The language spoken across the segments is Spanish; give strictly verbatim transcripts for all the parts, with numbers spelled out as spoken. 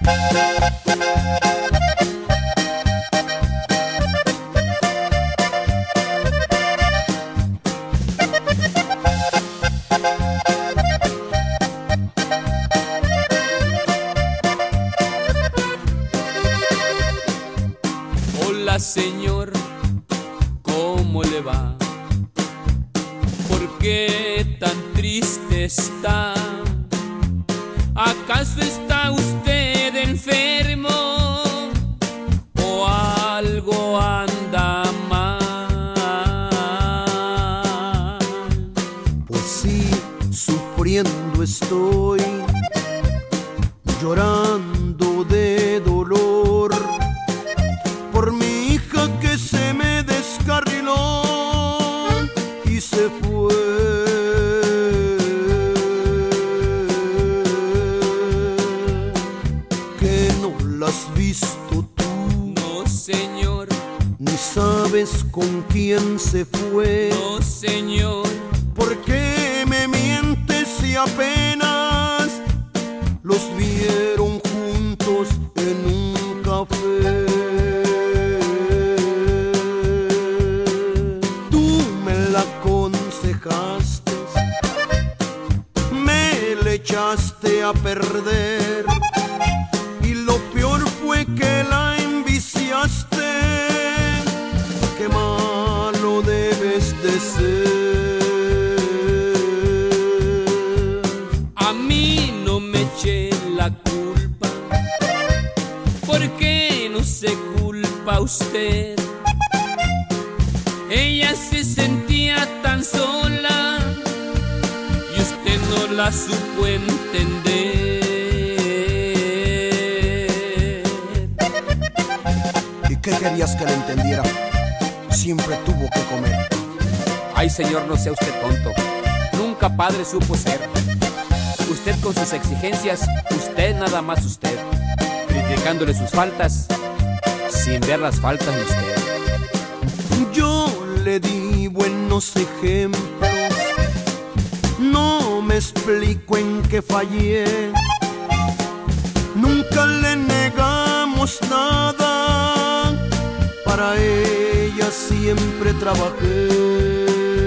Hola señor, ¿cómo le va? ¿Por qué tan triste está? ¿Acaso está usted enfermo o algo anda mal? Pues sí, sufriendo estoy, llorando de dolor por mi hija que se me descarriló y se fue. ¿Que no la has visto tú? No, señor. Ni sabes con quién se fue. No, señor. ¿Por qué me mientes si apenas los vieron juntos en un café? Tú me la aconsejaste, me le echaste a perder y lo peor fue que la enviciaste. Qué malo debes de ser. A mí no me eché la culpa, ¿por qué no se culpa usted? Ella se sentía tan sola y usted no la supo entender. ¿Y qué querías que le entendiera? Siempre tuvo que comer. Ay, señor, no sea usted tonto. Nunca padre supo ser. Usted con sus exigencias, usted nada más usted, criticándole sus faltas sin ver las faltas de usted. Yo le di buenos ejemplos, no me explico en qué fallé. Nunca le negamos nada, para ella siempre trabajé.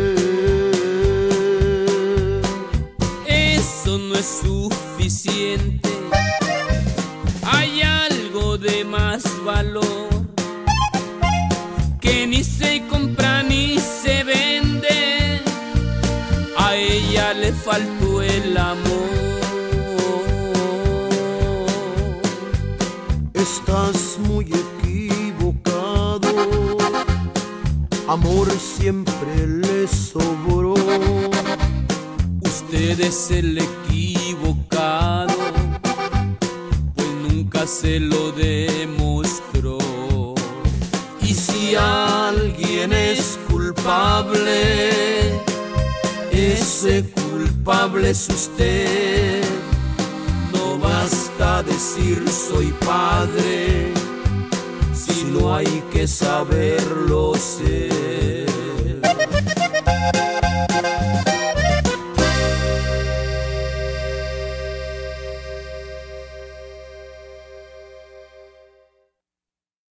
Eso no es suficiente, hay algo de más valor que ni se compra ni se vende. A ella le faltó el amor. Estás muy equivocado, amor siempre le sobró. Usted es el equivocado, pues nunca se lo demostró. Y si alguien es culpable, ese culpable es usted. No basta decir soy padre, si no hay que saberlo ser.